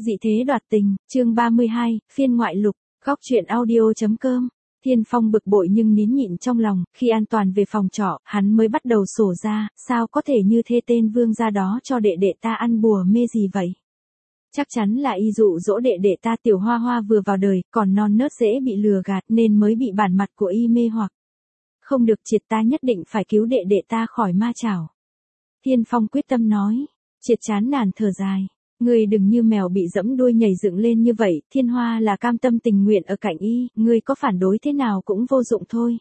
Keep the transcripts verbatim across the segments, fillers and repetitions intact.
Dị thế đoạt tình, chương ba mươi hai, phiên ngoại lục, góc truyện audio.com. Thiên Phong bực bội nhưng nín nhịn trong lòng, khi an toàn về phòng trọ, hắn mới bắt đầu sổ ra, sao có thể như thế tên vương gia đó cho đệ đệ ta ăn bùa mê gì vậy? Chắc chắn là y dụ dỗ đệ đệ ta tiểu hoa hoa vừa vào đời, còn non nớt dễ bị lừa gạt nên mới bị bản mặt của y mê hoặc. Không được, triệt ta nhất định phải cứu đệ đệ ta khỏi ma chảo. Thiên Phong quyết tâm nói. Triệt chán nản thở dài. Ngươi đừng như mèo bị dẫm đuôi nhảy dựng lên như vậy, Thiên Hoa là cam tâm tình nguyện ở cạnh y, ngươi có phản đối thế nào cũng vô dụng thôi.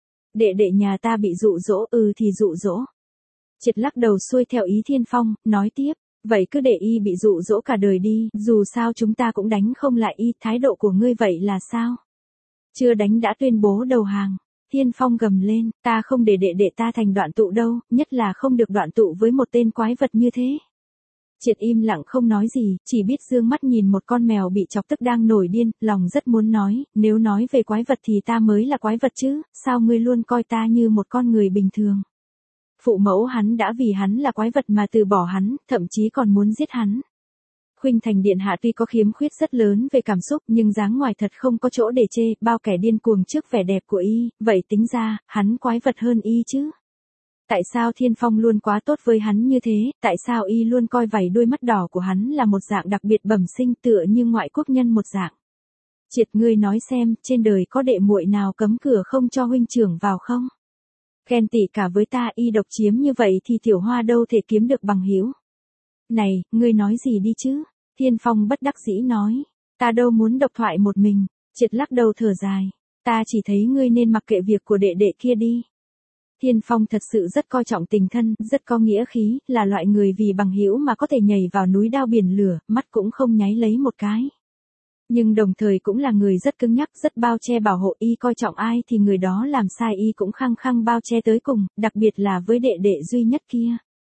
Đệ đệ nhà ta bị dụ dỗ, ừ thì dụ dỗ. Triệt lắc đầu xuôi theo ý Thiên Phong, nói tiếp, vậy cứ để y bị dụ dỗ cả đời đi, dù sao chúng ta cũng đánh không lại y, thái độ của ngươi vậy là sao? Chưa đánh đã tuyên bố đầu hàng. Thiên Phong gầm lên, ta không để đệ đệ ta thành đoạn tụ đâu, nhất là không được đoạn tụ với một tên quái vật như thế. Triệt im lặng không nói gì, chỉ biết dương mắt nhìn một con mèo bị chọc tức đang nổi điên, lòng rất muốn nói, nếu nói về quái vật thì ta mới là quái vật chứ, sao ngươi luôn coi ta như một con người bình thường. Phụ mẫu hắn đã vì hắn là quái vật mà từ bỏ hắn, thậm chí còn muốn giết hắn. Khuynh Thành điện hạ tuy có khiếm khuyết rất lớn về cảm xúc nhưng dáng ngoài thật không có chỗ để chê, bao kẻ điên cuồng trước vẻ đẹp của y, vậy tính ra, hắn quái vật hơn y chứ. Tại sao Thiên Phong luôn quá tốt với hắn như thế, tại sao y luôn coi vảy đuôi mắt đỏ của hắn là một dạng đặc biệt bẩm sinh tựa như ngoại quốc nhân một dạng. Triệt, ngươi nói xem, trên đời có đệ muội nào cấm cửa không cho huynh trưởng vào không? Ghen tị cả với ta, y độc chiếm như vậy thì tiểu hoa đâu thể kiếm được bằng hữu. Này, ngươi nói gì đi chứ? Thiên Phong bất đắc dĩ nói, ta đâu muốn độc thoại một mình. Triệt lắc đầu thở dài, ta chỉ thấy ngươi nên mặc kệ việc của đệ đệ kia đi. Thiên Phong thật sự rất coi trọng tình thân, rất có nghĩa khí, là loại người vì bằng hữu mà có thể nhảy vào núi đao biển lửa, mắt cũng không nháy lấy một cái. Nhưng đồng thời cũng là người rất cứng nhắc, rất bao che bảo hộ, y coi trọng ai thì người đó làm sai y cũng khăng khăng bao che tới cùng, đặc biệt là với đệ đệ duy nhất kia.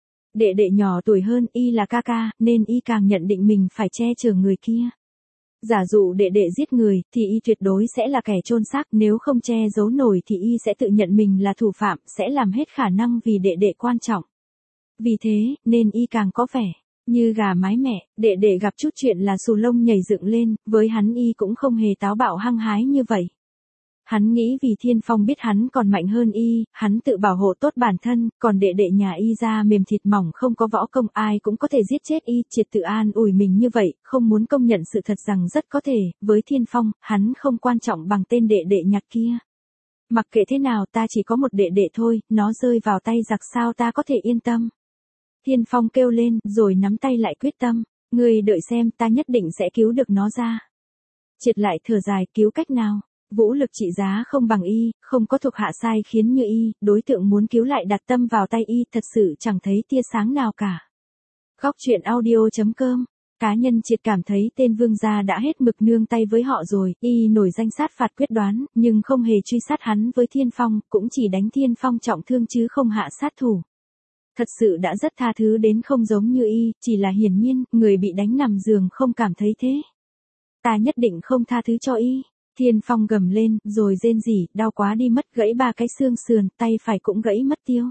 Đệ đệ nhỏ tuổi hơn y là ca ca, nên y càng nhận định mình phải che chở người kia. Giả dụ đệ đệ giết người, thì y tuyệt đối sẽ là kẻ chôn xác, nếu không che giấu nổi thì y sẽ tự nhận mình là thủ phạm, sẽ làm hết khả năng vì đệ đệ quan trọng. Vì thế, nên y càng có vẻ như gà mái mẹ, đệ đệ gặp chút chuyện là xù lông nhảy dựng lên, với hắn y cũng không hề táo bạo hăng hái như vậy. Hắn nghĩ vì Thiên Phong biết hắn còn mạnh hơn y, hắn tự bảo hộ tốt bản thân, còn đệ đệ nhà y da mềm thịt mỏng không có võ công ai cũng có thể giết chết y, Triệt tự an ủi mình như vậy, không muốn công nhận sự thật rằng rất có thể, với Thiên Phong, hắn không quan trọng bằng tên đệ đệ nhặt kia. Mặc kệ thế nào ta chỉ có một đệ đệ thôi, nó rơi vào tay giặc sao ta có thể yên tâm. Thiên Phong kêu lên, rồi nắm tay lại quyết tâm, ngươi đợi xem ta nhất định sẽ cứu được nó ra. Triệt lại thở dài, cứu cách nào? Vũ lực trị giá không bằng y, không có thuộc hạ sai khiến như y, đối tượng muốn cứu lại đặt tâm vào tay y, thật sự chẳng thấy tia sáng nào cả. Góc truyện audio.com. Cá nhân Triệt cảm thấy tên vương gia đã hết mực nương tay với họ rồi, y nổi danh sát phạt quyết đoán, nhưng không hề truy sát hắn với Thiên Phong, cũng chỉ đánh Thiên Phong trọng thương chứ không hạ sát thủ. Thật sự đã rất tha thứ đến không giống như y, chỉ là hiển nhiên, người bị đánh nằm giường không cảm thấy thế. Ta nhất định không tha thứ cho y. Thiên Phong gầm lên, rồi rên rỉ, đau quá đi mất, gãy ba cái xương sườn, tay phải cũng gãy mất tiêu.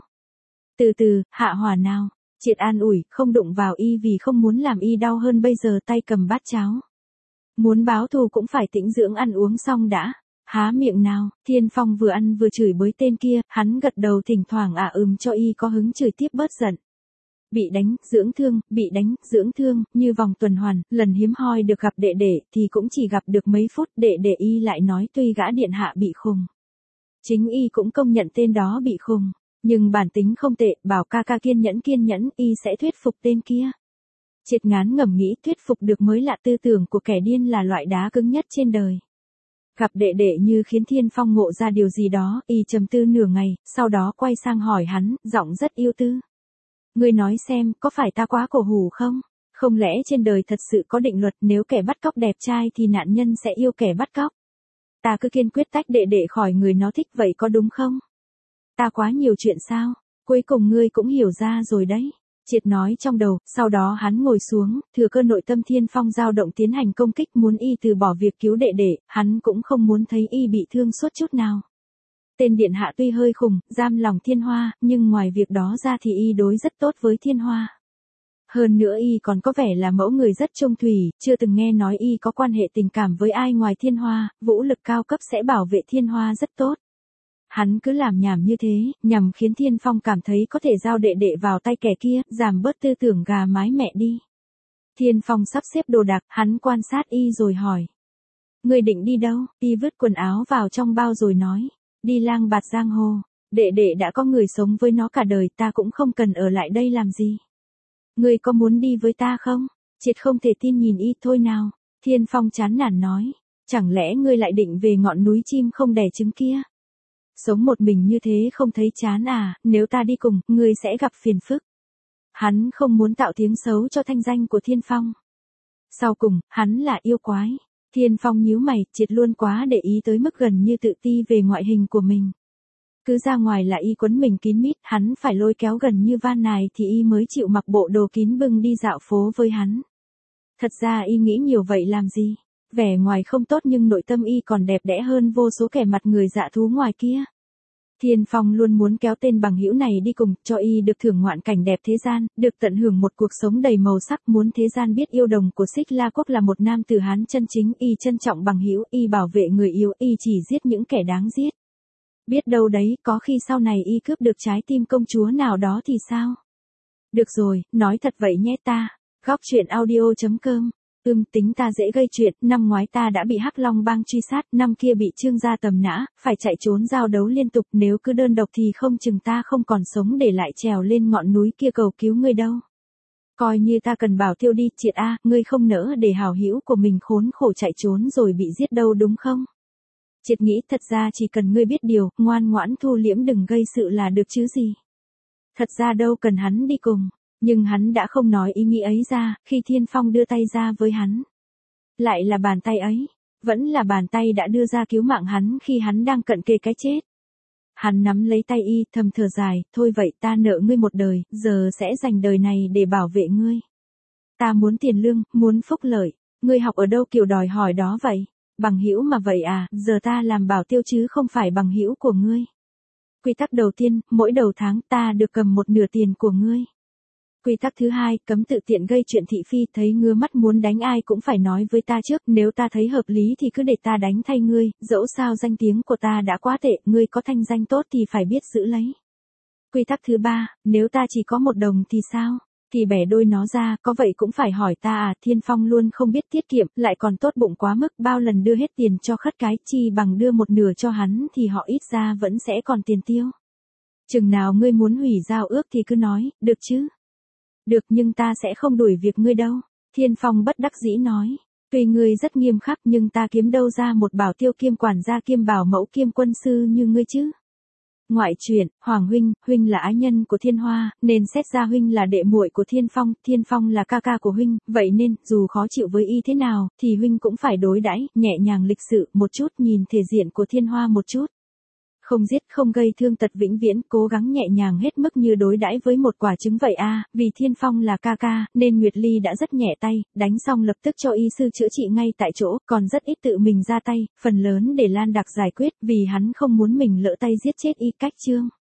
Từ từ, hạ hỏa nào. Triệt an ủi, không đụng vào y vì không muốn làm y đau hơn bây giờ tay cầm bát cháo. Muốn báo thù cũng phải tĩnh dưỡng ăn uống xong đã. Há miệng nào. Thiên Phong vừa ăn vừa chửi bới tên kia, hắn gật đầu thỉnh thoảng ả ừm cho y có hứng chửi tiếp bớt giận. Bị đánh, dưỡng thương, bị đánh, dưỡng thương, như vòng tuần hoàn, lần hiếm hoi được gặp đệ đệ thì cũng chỉ gặp được mấy phút, đệ đệ y lại nói tuy gã điện hạ bị khùng. Chính y cũng công nhận tên đó bị khùng, nhưng bản tính không tệ, bảo ca ca kiên nhẫn kiên nhẫn, y sẽ thuyết phục tên kia. Triệt ngán ngẩm nghĩ thuyết phục được mới lạ, tư tưởng của kẻ điên là loại đá cứng nhất trên đời. Gặp đệ đệ như khiến Thiên Phong ngộ ra điều gì đó, y trầm tư nửa ngày, sau đó quay sang hỏi hắn, giọng rất yêu tư. Ngươi nói xem, có phải ta quá cổ hủ không? Không lẽ trên đời thật sự có định luật nếu kẻ bắt cóc đẹp trai thì nạn nhân sẽ yêu kẻ bắt cóc? Ta cứ kiên quyết tách đệ đệ khỏi người nó thích vậy có đúng không? Ta quá nhiều chuyện sao? Cuối cùng ngươi cũng hiểu ra rồi đấy. Triệt nói trong đầu, sau đó hắn ngồi xuống, thừa cơ nội tâm Thiên Phong dao động tiến hành công kích muốn y từ bỏ việc cứu đệ đệ, hắn cũng không muốn thấy y bị thương suốt chút nào. Tên điện hạ tuy hơi khùng, giam lòng Thiên Hoa, nhưng ngoài việc đó ra thì y đối rất tốt với Thiên Hoa. Hơn nữa y còn có vẻ là mẫu người rất trung thủy, chưa từng nghe nói y có quan hệ tình cảm với ai ngoài Thiên Hoa, vũ lực cao cấp sẽ bảo vệ Thiên Hoa rất tốt. Hắn cứ làm nhảm như thế, nhằm khiến Thiên Phong cảm thấy có thể giao đệ đệ vào tay kẻ kia, giảm bớt tư tưởng gà mái mẹ đi. Thiên Phong sắp xếp đồ đạc, hắn quan sát y rồi hỏi. Người định đi đâu? Y vứt quần áo vào trong bao rồi nói. Đi lang bạt giang hồ. Đệ đệ đã có người sống với nó cả đời, ta cũng không cần ở lại đây làm gì. Ngươi có muốn đi với ta không? Triệt không thể tin nhìn y. Thôi nào. Thiên Phong chán nản nói. Chẳng lẽ ngươi lại định về ngọn núi chim không đẻ trứng kia? Sống một mình như thế không thấy chán à? Nếu ta đi cùng, ngươi sẽ gặp phiền phức. Hắn không muốn tạo tiếng xấu cho thanh danh của Thiên Phong. Sau cùng, hắn là yêu quái. Thiên Phong nhíu mày, Triệt luôn quá để ý tới mức gần như tự ti về ngoại hình của mình. Cứ ra ngoài là y quấn mình kín mít, hắn phải lôi kéo gần như van nài thì y mới chịu mặc bộ đồ kín bưng đi dạo phố với hắn. Thật ra y nghĩ nhiều vậy làm gì? Vẻ ngoài không tốt nhưng nội tâm y còn đẹp đẽ hơn vô số kẻ mặt người dạ thú ngoài kia. Thiên Phong luôn muốn kéo tên bằng hữu này đi cùng, cho y được thưởng ngoạn cảnh đẹp thế gian, được tận hưởng một cuộc sống đầy màu sắc, muốn thế gian biết yêu đồng của Xích La Quốc là một nam tử Hán chân chính, y trân trọng bằng hữu, y bảo vệ người yêu, y chỉ giết những kẻ đáng giết. Biết đâu đấy, có khi sau này y cướp được trái tim công chúa nào đó thì sao? Được rồi, nói thật vậy nhé ta. Góc truyện audio chấm com. Ưm tính ta dễ gây chuyện, năm ngoái ta đã bị Hắc Long bang truy sát, năm kia bị Trương gia tầm nã, phải chạy trốn giao đấu liên tục, nếu cứ đơn độc thì không chừng ta không còn sống để lại trèo lên ngọn núi kia cầu cứu ngươi đâu. Coi như ta cần bảo tiêu đi, Triệt a, ngươi không nỡ để hảo hữu của mình khốn khổ chạy trốn rồi bị giết đâu đúng không? Triệt nghĩ thật ra chỉ cần ngươi biết điều, ngoan ngoãn thu liễm đừng gây sự là được chứ gì. Thật ra đâu cần hắn đi cùng. Nhưng hắn đã không nói ý nghĩ ấy ra, khi Thiên Phong đưa tay ra với hắn. Lại là bàn tay ấy, vẫn là bàn tay đã đưa ra cứu mạng hắn khi hắn đang cận kề cái chết. Hắn nắm lấy tay y, thầm thở dài, thôi vậy ta nợ ngươi một đời, giờ sẽ dành đời này để bảo vệ ngươi. Ta muốn tiền lương, muốn phúc lợi, ngươi học ở đâu kiểu đòi hỏi đó vậy? Bằng hữu mà vậy à, giờ ta làm bảo tiêu chứ không phải bằng hữu của ngươi. Quy tắc đầu tiên, mỗi đầu tháng ta được cầm một nửa tiền của ngươi. Quy tắc thứ hai, cấm tự tiện gây chuyện thị phi, thấy ngứa mắt muốn đánh ai cũng phải nói với ta trước, nếu ta thấy hợp lý thì cứ để ta đánh thay ngươi, dẫu sao danh tiếng của ta đã quá tệ, ngươi có thanh danh tốt thì phải biết giữ lấy. Quy tắc thứ ba, nếu ta chỉ có một đồng thì sao? Thì bẻ đôi nó ra, có vậy cũng phải hỏi ta à? Thiên Phong luôn không biết tiết kiệm, lại còn tốt bụng quá mức, bao lần đưa hết tiền cho khất cái, chi bằng đưa một nửa cho hắn thì họ ít ra vẫn sẽ còn tiền tiêu. Chừng nào ngươi muốn hủy giao ước thì cứ nói, được chứ? Được nhưng ta sẽ không đuổi việc ngươi đâu. Thiên Phong bất đắc dĩ nói. Tuy ngươi rất nghiêm khắc nhưng ta kiếm đâu ra một bảo tiêu kiêm quản gia kiêm bảo mẫu kiêm quân sư như ngươi chứ. Ngoại truyện, Hoàng huynh, huynh là ái nhân của Thiên Hoa, nên xét ra huynh là đệ muội của Thiên Phong, Thiên Phong là ca ca của huynh, vậy nên, dù khó chịu với y thế nào, thì huynh cũng phải đối đãi nhẹ nhàng lịch sự một chút, nhìn thể diện của Thiên Hoa một chút. Không giết không gây thương tật vĩnh viễn, cố gắng nhẹ nhàng hết mức như đối đãi với một quả trứng vậy a. Vì Thiên Phong là ca ca, nên Nguyệt Ly đã rất nhẹ tay, đánh xong lập tức cho y sư chữa trị ngay tại chỗ, còn rất ít tự mình ra tay, phần lớn để Lan Đặc giải quyết, vì hắn không muốn mình lỡ tay giết chết y. Cách chương